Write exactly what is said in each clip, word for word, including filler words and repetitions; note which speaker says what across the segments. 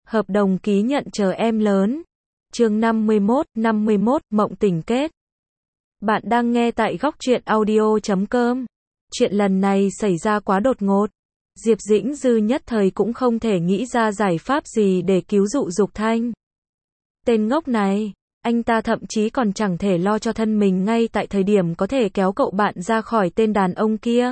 Speaker 1: Hợp đồng ký nhận chờ em lớn. Chương năm mươi mốt, năm mươi mốt, mộng tình kết. Bạn đang nghe tại góc truyện audio chấm com. Chuyện lần này xảy ra quá đột ngột. Diệp Dĩnh Dư nhất thời cũng không thể nghĩ ra giải pháp gì để cứu dụ Dục Thanh. Tên ngốc này, anh ta thậm chí còn chẳng thể lo cho thân mình ngay tại thời điểm có thể kéo cậu bạn ra khỏi tên đàn ông kia.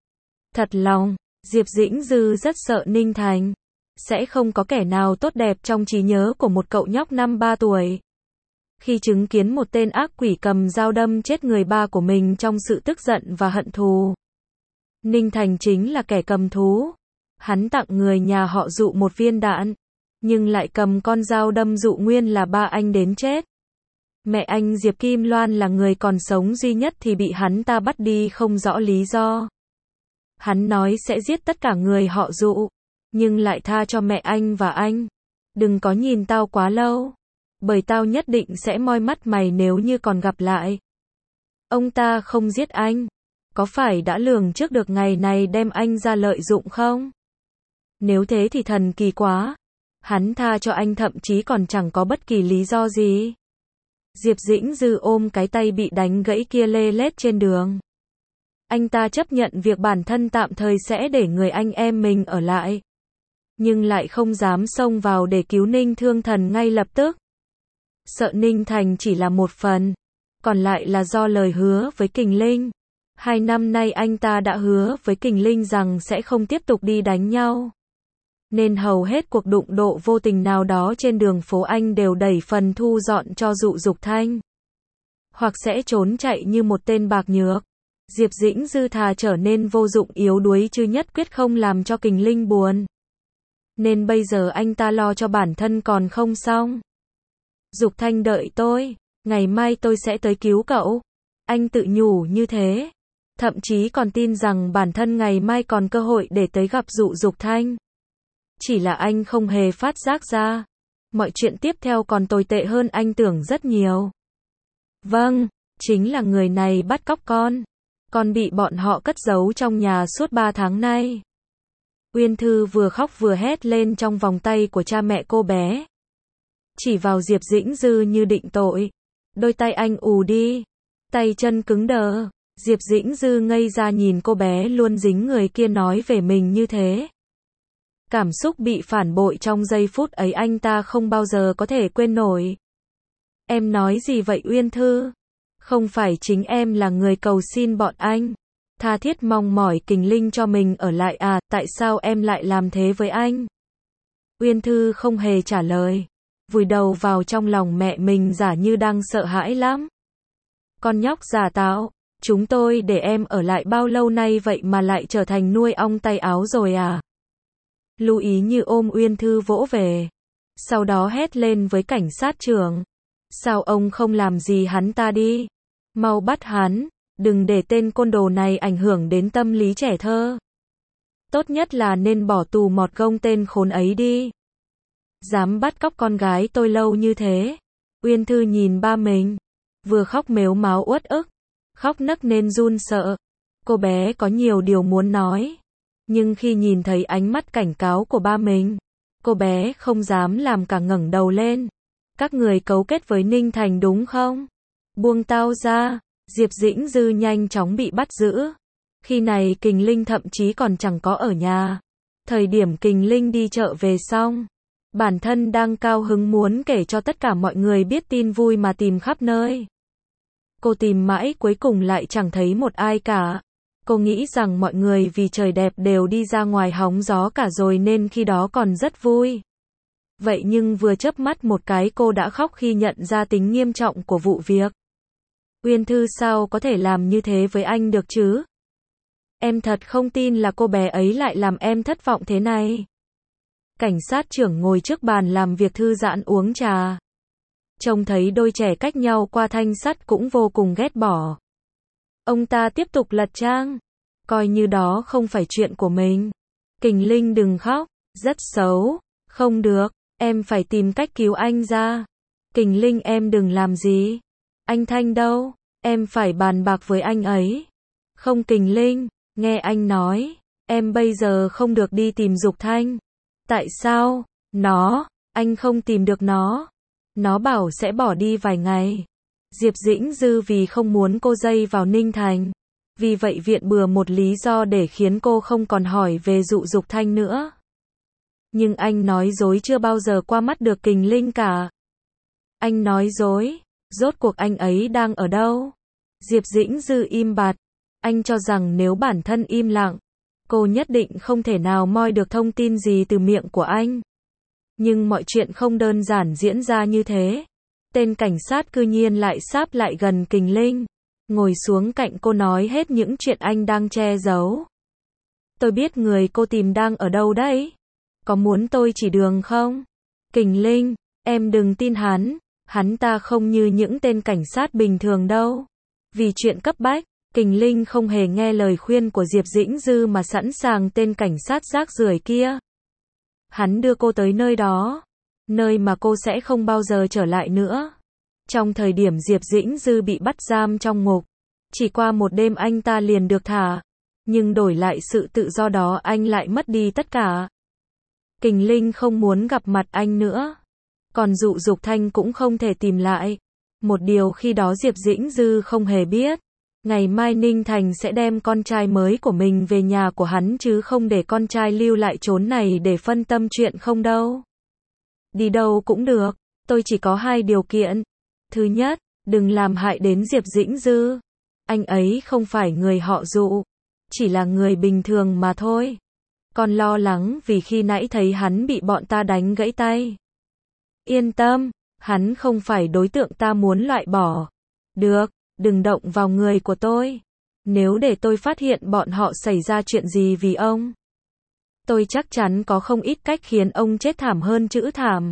Speaker 1: Thật lòng, Diệp Dĩnh Dư rất sợ Ninh Thành. Sẽ không có kẻ nào tốt đẹp trong trí nhớ của một cậu nhóc năm ba tuổi. Khi chứng kiến một tên ác quỷ cầm dao đâm chết người ba của mình trong sự tức giận và hận thù. Ninh Thành chính là kẻ cầm thú. Hắn tặng người nhà họ Dụ một viên đạn, nhưng lại cầm con dao đâm Dụ Nguyên là ba anh đến chết. Mẹ anh Diệp Kim Loan là người còn sống duy nhất thì bị hắn ta bắt đi không rõ lý do. Hắn nói sẽ giết tất cả người họ Dụ, nhưng lại tha cho mẹ anh và anh. Đừng có nhìn tao quá lâu, bởi tao nhất định sẽ moi mắt mày nếu như còn gặp lại. Ông ta không giết anh, có phải đã lường trước được ngày này đem anh ra lợi dụng không? Nếu thế thì thần kỳ quá. Hắn tha cho anh thậm chí còn chẳng có bất kỳ lý do gì. Diệp Dĩnh Dư ôm cái tay bị đánh gãy kia lê lết trên đường. Anh ta chấp nhận việc bản thân tạm thời sẽ để người anh em mình ở lại, nhưng lại không dám xông vào để cứu Ninh Thương Thần ngay lập tức. Sợ Ninh Thành chỉ là một phần, còn lại là do lời hứa với Kình Linh. Hai năm nay anh ta đã hứa với Kình Linh rằng sẽ không tiếp tục đi đánh nhau. Nên hầu hết cuộc đụng độ vô tình nào đó trên đường phố anh đều đẩy phần thu dọn cho Dụ Dục Thanh. Hoặc sẽ trốn chạy như một tên bạc nhược. Diệp Dĩnh Dư thà trở nên vô dụng yếu đuối chứ nhất quyết không làm cho Kình Linh buồn. Nên bây giờ anh ta lo cho bản thân còn không xong. Dục Thanh đợi tôi, ngày mai tôi sẽ tới cứu cậu. Anh tự nhủ như thế. Thậm chí còn tin rằng bản thân ngày mai còn cơ hội để tới gặp Dụ Dục Thanh. Chỉ là anh không hề phát giác ra. Mọi chuyện tiếp theo còn tồi tệ hơn anh tưởng rất nhiều. Vâng, chính là người này bắt cóc con. Con bị bọn họ cất giấu trong nhà suốt ba tháng nay. Uyên Thư vừa khóc vừa hét lên trong vòng tay của cha mẹ cô bé. Chỉ vào Diệp Dĩnh Dư như định tội. Đôi tay anh ù đi. Tay chân cứng đờ. Diệp Dĩnh Dư ngây ra nhìn cô bé luôn dính người kia nói về mình như thế. Cảm xúc bị phản bội trong giây phút ấy anh ta không bao giờ có thể quên nổi. Em nói gì vậy Uyên Thư? Không phải chính em là người cầu xin bọn anh tha thiết mong mỏi Kình Linh cho mình ở lại à, tại sao em lại làm thế với anh? Uyên Thư không hề trả lời, vùi đầu vào trong lòng mẹ mình giả như đang sợ hãi lắm. Con nhóc giả tạo, chúng tôi để em ở lại bao lâu nay vậy mà lại trở thành nuôi ong tay áo rồi à? Lưu Ý Như ôm Uyên Thư vỗ về, sau đó hét lên với cảnh sát trưởng. Sao ông không làm gì hắn ta đi? Mau bắt hắn, đừng để tên côn đồ này ảnh hưởng đến tâm lý trẻ thơ. Tốt nhất là nên bỏ tù mọt gông tên khốn ấy đi. Dám bắt cóc con gái tôi lâu như thế. Uyên Thư nhìn ba mình, vừa khóc mếu máo uất ức, khóc nấc nên run sợ. Cô bé có nhiều điều muốn nói, nhưng khi nhìn thấy ánh mắt cảnh cáo của ba mình, cô bé không dám làm cả ngẩng đầu lên. Các người cấu kết với Ninh Thành đúng không? Buông tao ra. Diệp Dĩnh Dư nhanh chóng bị bắt giữ. Khi này Kình Linh thậm chí còn chẳng có ở nhà. Thời điểm Kình Linh đi chợ về xong, bản thân đang cao hứng muốn kể cho tất cả mọi người biết tin vui mà tìm khắp nơi. Cô tìm mãi cuối cùng lại chẳng thấy một ai cả. Cô nghĩ rằng mọi người vì trời đẹp đều đi ra ngoài hóng gió cả rồi nên khi đó còn rất vui. Vậy nhưng vừa chớp mắt một cái cô đã khóc khi nhận ra tính nghiêm trọng của vụ việc. Uyên Thư sao có thể làm như thế với anh được chứ? Em thật không tin là cô bé ấy lại làm em thất vọng thế này. Cảnh sát trưởng ngồi trước bàn làm việc thư giãn uống trà. Trông thấy đôi trẻ cách nhau qua thanh sắt cũng vô cùng ghét bỏ. Ông ta tiếp tục lật trang. Coi như đó không phải chuyện của mình. Kình Linh đừng khóc, rất xấu. Không được, em phải tìm cách cứu anh ra. Kình Linh em đừng làm gì. Anh Thanh đâu? Em phải bàn bạc với anh ấy. Không Kình Linh, nghe anh nói, em bây giờ không được đi tìm Dục Thanh. Tại sao? Nó, Anh không tìm được nó. Nó bảo sẽ bỏ đi vài ngày. Diệp Dĩnh Dư vì không muốn cô dây vào Ninh Thành. Vì vậy viện bừa một lý do để khiến cô không còn hỏi về Dụ Dục Thanh nữa. Nhưng anh nói dối chưa bao giờ qua mắt được Kình Linh cả. Anh nói dối, rốt cuộc anh ấy đang ở đâu? Diệp Dĩnh Dư im bặt. Anh cho rằng nếu bản thân im lặng, cô nhất định không thể nào moi được thông tin gì từ miệng của anh. Nhưng mọi chuyện không đơn giản diễn ra như thế. Tên cảnh sát cư nhiên lại sáp lại gần Kình Linh, ngồi xuống cạnh cô nói hết những chuyện anh đang che giấu. Tôi biết người cô tìm đang ở đâu đấy. Có muốn tôi chỉ đường không? Kình Linh, em đừng tin hắn. Hắn ta không như những tên cảnh sát bình thường đâu. Vì chuyện cấp bách, Kình Linh không hề nghe lời khuyên của Diệp Dĩnh Dư mà sẵn sàng tên cảnh sát rác rưởi kia. Hắn đưa cô tới nơi đó, nơi mà cô sẽ không bao giờ trở lại nữa. Trong thời điểm Diệp Dĩnh Dư bị bắt giam trong ngục, chỉ qua một đêm anh ta liền được thả, nhưng đổi lại sự tự do đó anh lại mất đi tất cả. Kình Linh không muốn gặp mặt anh nữa, còn Dụ Dục Thanh cũng không thể tìm lại. Một điều khi đó Diệp Dĩnh Dư không hề biết, ngày mai Ninh Thành sẽ đem con trai mới của mình về nhà của hắn chứ không để con trai lưu lại chốn này để phân tâm chuyện không đâu. Đi đâu cũng được, tôi chỉ có hai điều kiện. Thứ nhất, đừng làm hại đến Diệp Dĩnh Dư. Anh ấy không phải người họ Dụ, chỉ là người bình thường mà thôi. Còn lo lắng vì khi nãy thấy hắn bị bọn ta đánh gãy tay. Yên tâm, hắn không phải đối tượng ta muốn loại bỏ. Được, đừng động vào người của tôi. Nếu để tôi phát hiện bọn họ xảy ra chuyện gì vì ông, tôi chắc chắn có không ít cách khiến ông chết thảm hơn chữ thảm.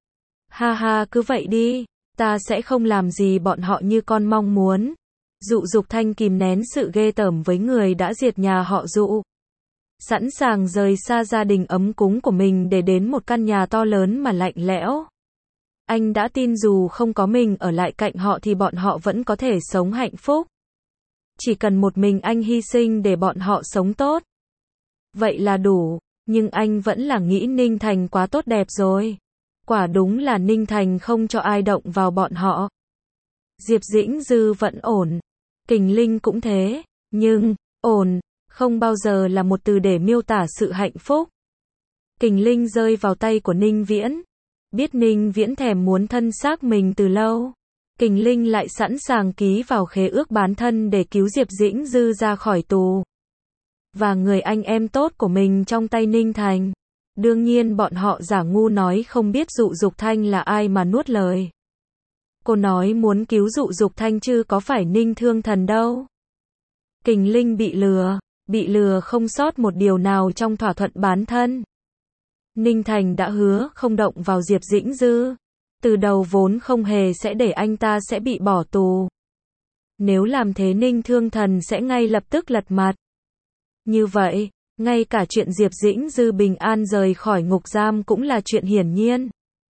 Speaker 1: Ha ha, cứ vậy đi, ta sẽ không làm gì bọn họ như con mong muốn. Dụ Dục Thanh kìm nén sự ghê tởm với người đã diệt nhà họ Dụ, sẵn sàng rời xa gia đình ấm cúng của mình để đến một căn nhà to lớn mà lạnh lẽo. Anh đã tin dù không có mình ở lại cạnh họ thì bọn họ vẫn có thể sống hạnh phúc. Chỉ cần một mình anh hy sinh để bọn họ sống tốt, vậy là đủ. Nhưng anh vẫn là nghĩ Ninh Thành quá tốt đẹp rồi. Quả đúng là Ninh Thành không cho ai động vào bọn họ. Diệp Dĩnh Dư vẫn ổn, Kình Linh cũng thế, nhưng ổn không bao giờ là một từ để miêu tả sự hạnh phúc. Kình Linh rơi vào tay của Ninh Viễn. Biết Ninh Viễn thèm muốn thân xác mình từ lâu, Kình Linh lại sẵn sàng ký vào khế ước bán thân để cứu Diệp Dĩnh Dư ra khỏi tù. Và người anh em tốt của mình trong tay Ninh Thành. Đương nhiên bọn họ giả ngu nói không biết Dụ Dục Thanh là ai mà nuốt lời. Cô nói muốn cứu Dụ Dục Thanh chứ có phải Ninh Thương Thần đâu. Kình Linh bị lừa, bị lừa không sót một điều nào trong thỏa thuận bán thân. Ninh Thành đã hứa không động vào Diệp Dĩnh Dư. Từ đầu vốn không hề sẽ để anh ta sẽ bị bỏ tù. Nếu làm thế Ninh Thương Thần sẽ ngay lập tức lật mặt. Như vậy, ngay cả chuyện Diệp Dĩnh Dư bình an rời khỏi ngục giam cũng là chuyện hiển nhiên.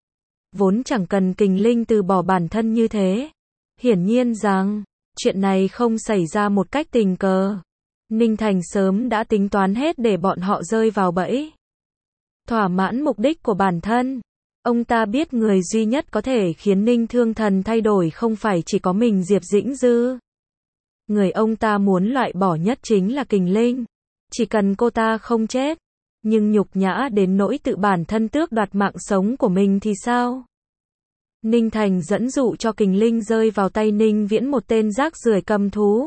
Speaker 1: Vốn chẳng cần Kình Linh từ bỏ bản thân như thế. Hiển nhiên rằng, chuyện này không xảy ra một cách tình cờ. Ninh Thành sớm đã tính toán hết để bọn họ rơi vào bẫy. Thỏa mãn mục đích của bản thân. Ông ta biết người duy nhất có thể khiến Ninh Thương Thần thay đổi không phải chỉ có mình Diệp Dĩnh Dư. Người ông ta muốn loại bỏ nhất chính là Kình Linh. Chỉ cần cô ta không chết, nhưng nhục nhã đến nỗi tự bản thân tước đoạt mạng sống của mình thì sao? Ninh Thành dẫn dụ cho Kình Linh rơi vào tay Ninh Viễn, một tên rác rưởi cầm thú.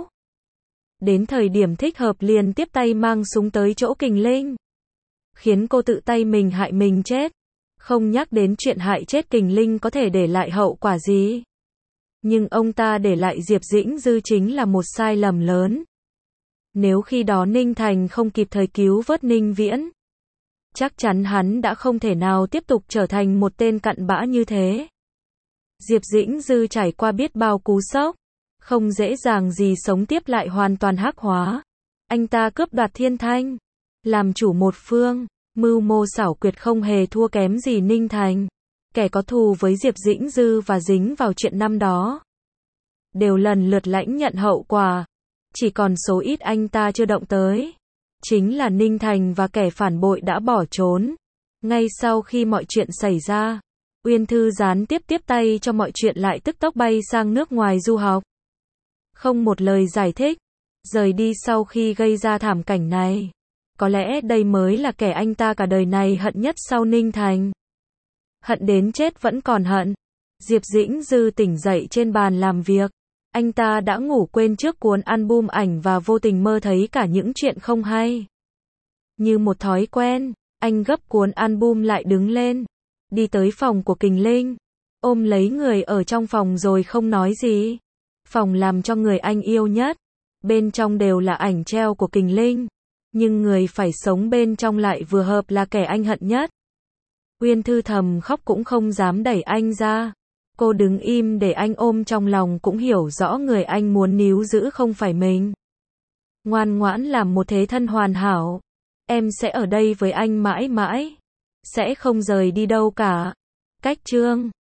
Speaker 1: Đến thời điểm thích hợp liền tiếp tay mang súng tới chỗ Kình Linh, khiến cô tự tay mình hại mình chết. Không nhắc đến chuyện hại chết Kình Linh có thể để lại hậu quả gì. Nhưng ông ta để lại Diệp Dĩnh Dư chính là một sai lầm lớn. Nếu khi đó Ninh Thành không kịp thời cứu vớt Ninh Viễn, chắc chắn hắn đã không thể nào tiếp tục trở thành một tên cặn bã như thế. Diệp Dĩnh Dư trải qua biết bao cú sốc, không dễ dàng gì sống tiếp lại hoàn toàn hắc hóa. Anh ta cướp đoạt Thiên Thanh, làm chủ một phương, mưu mô xảo quyệt không hề thua kém gì Ninh Thành. Kẻ có thù với Diệp Dĩnh Dư và dính vào chuyện năm đó, đều lần lượt lãnh nhận hậu quả. Chỉ còn số ít anh ta chưa động tới. Chính là Ninh Thành và kẻ phản bội đã bỏ trốn. Ngay sau khi mọi chuyện xảy ra, Uyên Thư gián tiếp tiếp tay cho mọi chuyện lại tức tốc bay sang nước ngoài du học. Không một lời giải thích, rời đi sau khi gây ra thảm cảnh này. Có lẽ đây mới là kẻ anh ta cả đời này hận nhất sau Ninh Thành. Hận đến chết vẫn còn hận. Diệp Dĩnh Dư tỉnh dậy trên bàn làm việc. Anh ta đã ngủ quên trước cuốn album ảnh và vô tình mơ thấy cả những chuyện không hay. Như một thói quen, anh gấp cuốn album lại đứng lên. Đi tới phòng của Kình Linh. Ôm lấy người ở trong phòng rồi không nói gì. Phòng làm cho người anh yêu nhất. Bên trong đều là ảnh treo của Kình Linh. Nhưng người phải sống bên trong lại vừa hợp là kẻ anh hận nhất. Uyên Thư thầm khóc cũng không dám đẩy anh ra. Cô đứng im để anh ôm trong lòng cũng hiểu rõ người anh muốn níu giữ không phải mình. Ngoan ngoãn làm một thế thân hoàn hảo. Em sẽ ở đây với anh mãi mãi. Sẽ không rời đi đâu cả. Cách chương